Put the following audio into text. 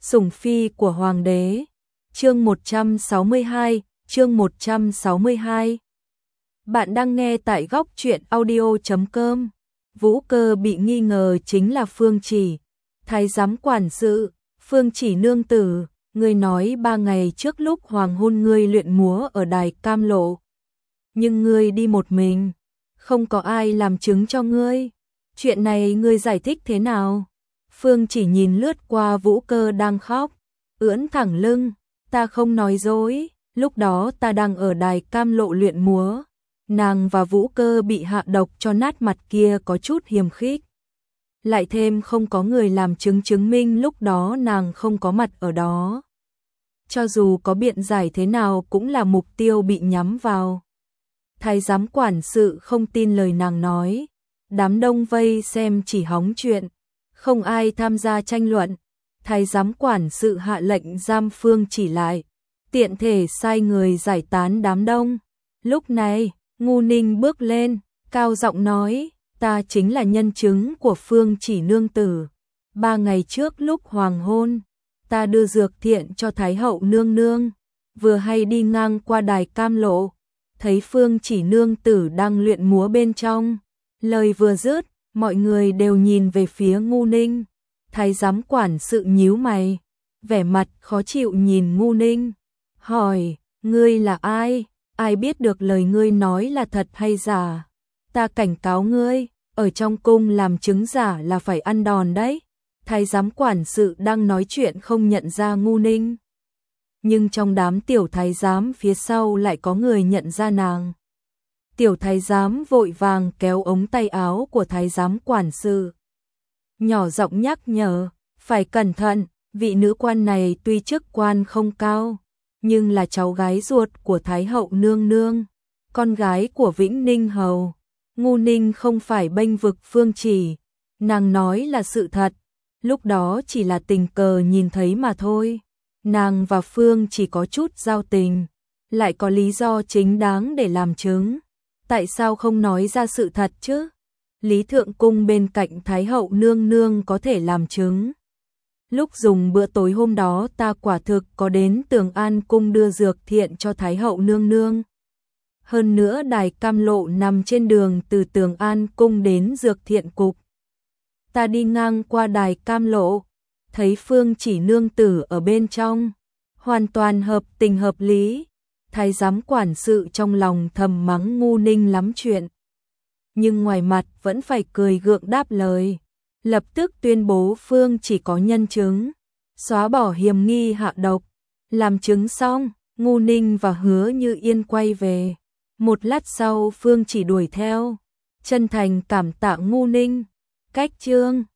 Sủng phi của hoàng đế. Chương 162. Bạn đang nghe tại góc truyện audio.com. Vũ Cơ bị nghi ngờ chính là Phương Chỉ, thái giám quản sự. Phương Chỉ nương tử, ngươi nói 3 ngày trước lúc hoàng hôn ngươi luyện múa ở đài Cam Lộ, nhưng ngươi đi một mình, không có ai làm chứng cho ngươi. Chuyện này ngươi giải thích thế nào? Phương Chỉ nhìn lướt qua Vũ Cơ đang khóc, ưỡn thẳng lưng, ta không nói dối, lúc đó ta đang ở đài Cam Lộ luyện múa. Nàng và Vũ Cơ bị hạ độc cho nát mặt kia có chút hiềm khích. Lại thêm không có người làm chứng minh lúc đó nàng không có mặt ở đó. Cho dù có biện giải thế nào cũng là mục tiêu bị nhắm vào. Thái giám quản sự không tin lời nàng nói. Đám đông vây xem chỉ hóng chuyện, không ai tham gia tranh luận. Thái giám quản sự hạ lệnh giam Phương Chỉ lại, tiện thể sai người giải tán đám đông. Lúc này, Ngu Ninh bước lên, cao giọng nói, ta chính là nhân chứng của Phương Chỉ nương tử. 3 ngày trước lúc hoàng hôn, ta đưa dược thiện cho Thái hậu nương nương, vừa hay đi ngang qua đài Cam Lộ, thấy Phương Chỉ nương tử đang luyện múa bên trong. Lời vừa dứt, mọi người đều nhìn về phía Ngu Ninh. Thái giám quản sự nhíu mày, vẻ mặt khó chịu nhìn Ngu Ninh, hỏi, ngươi là ai? Ai biết được lời ngươi nói là thật hay giả? Ta cảnh cáo ngươi, ở trong cung làm chứng giả là phải ăn đòn đấy. Thái giám quản sự đang nói chuyện không nhận ra Ngu Ninh, nhưng trong đám tiểu thái giám phía sau lại có người nhận ra nàng. Tiểu thái giám vội vàng kéo ống tay áo của thái giám quản sự, nhỏ giọng nhắc nhở, phải cẩn thận, vị nữ quan này tuy chức quan không cao, nhưng là cháu gái ruột của Thái hậu nương nương, con gái của Vĩnh Ninh hầu. Ngu Ninh không phải bênh vực Phương Chỉ, nàng nói là sự thật, lúc đó chỉ là tình cờ nhìn thấy mà thôi. Nàng và Phương chỉ có chút giao tình, lại có lý do chính đáng để làm chứng. Tại sao không nói ra sự thật chứ? Lý Thượng Cung bên cạnh Thái hậu nương nương có thể làm chứng. Lúc dùng bữa tối hôm đó ta quả thực có đến Tường An Cung đưa dược thiện cho Thái hậu nương nương. Hơn nữa đài Cam Lộ nằm trên đường từ Tường An Cung đến Dược Thiện Cục. Ta đi ngang qua đài Cam Lộ, thấy Phương Chỉ nương tử ở bên trong, hoàn toàn hợp tình hợp lý. Thái giám quản sự trong lòng thầm mắng Ngu Ninh lắm chuyện, nhưng ngoài mặt vẫn phải cười gượng đáp lời, lập tức tuyên bố Phương Chỉ có nhân chứng, xóa bỏ hiềm nghi hạ độc. Làm chứng xong, Ngu Ninh và Hứa Như Yên quay về. Một lát sau Phương Chỉ đuổi theo, chân thành cảm tạ Ngu Ninh. Cách chương